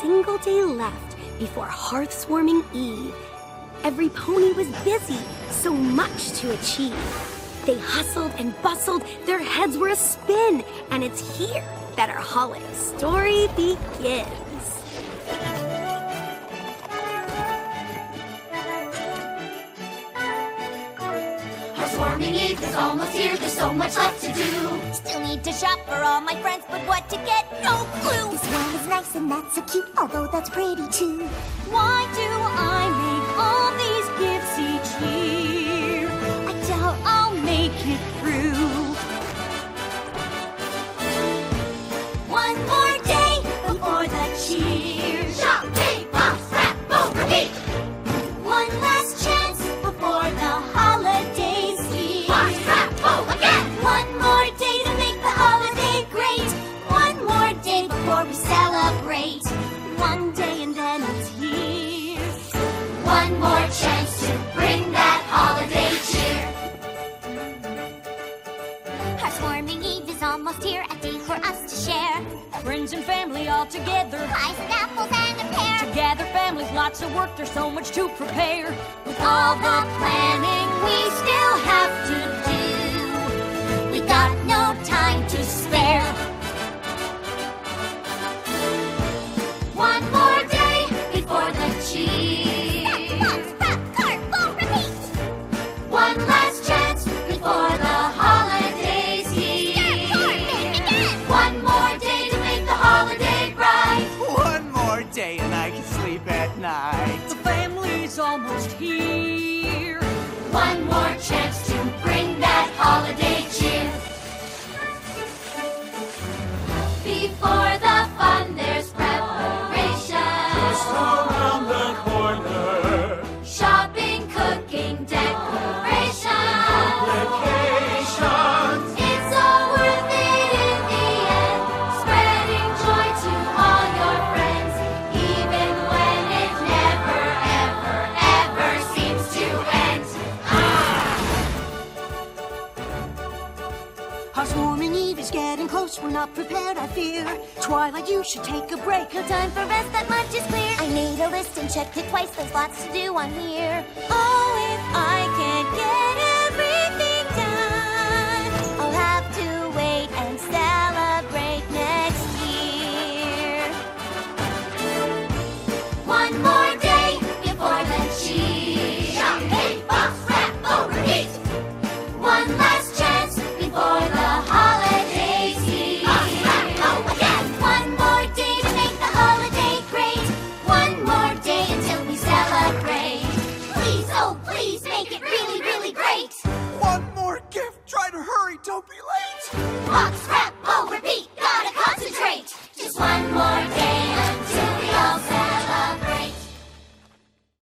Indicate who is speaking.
Speaker 1: single day left before Hearthswarming Eve. Every pony was busy, so much to achieve. They hustled and bustled, their heads were a spin, and it's here that our holiday story begins.
Speaker 2: Hearthswarming Eve is almost here, there's so much left to do.
Speaker 3: Still need to shop for all my friends, but what to get, no clue.
Speaker 4: This one is nice and that's so cute, although that's pretty too.
Speaker 3: Why do I make all these gifts each year? I doubt I'll make it through. One more day before the cheer.
Speaker 2: Shop, pay, pop, scrap, boom, repeat.
Speaker 3: One last chance before the holidays here.
Speaker 2: Pop, scrap, boom, again.
Speaker 3: One more day to make the holiday great. One more day before we celebrate. One day and then it's here.
Speaker 2: One more chance to bring that holiday cheer.
Speaker 3: Hearthswarming Eve is almost here, a day for us to share.
Speaker 5: Friends and family all together.
Speaker 3: Pies and apples and a pear.
Speaker 5: To gather families, lots of work, there's so much to prepare.
Speaker 3: With all the planning we still have to do, we got no time to spare.
Speaker 2: One more day before the cheer.
Speaker 3: Stop, cart, boom, repeat.
Speaker 2: One last chance before the holidays here. One more day to make the holiday bright.
Speaker 6: One more day and I can sleep at night.
Speaker 5: The family's almost here.
Speaker 2: One more chance to bring that holiday cheer. Before the fun, there's preparation.
Speaker 7: Just around the corner.
Speaker 2: Shopping, cooking, decoration.
Speaker 7: Vacations.
Speaker 2: It's all worth it in the end. Spreading joy to all your friends, even when it never, ever, ever seems to end.
Speaker 8: Hearthswarming Eve is getting close, we're not prepared, I fear. Twilight, you should take a break.
Speaker 3: No time for rest, that much is clear. I made a list and checked it twice, there's lots to do on here. Oh, if I can't get everything done, I'll have to wait and celebrate next year.
Speaker 2: One more day before the cheer. Shop, pay, pop, scrap, oh, repeat. One last chance before the holidays here. Pop, scrap, oh, again.
Speaker 3: One more day to make the holiday great. One more day until we celebrate.
Speaker 2: Please, oh, please make it really, really great.
Speaker 6: One more gift. Try to hurry. Don't be late.
Speaker 2: Pop, scrap,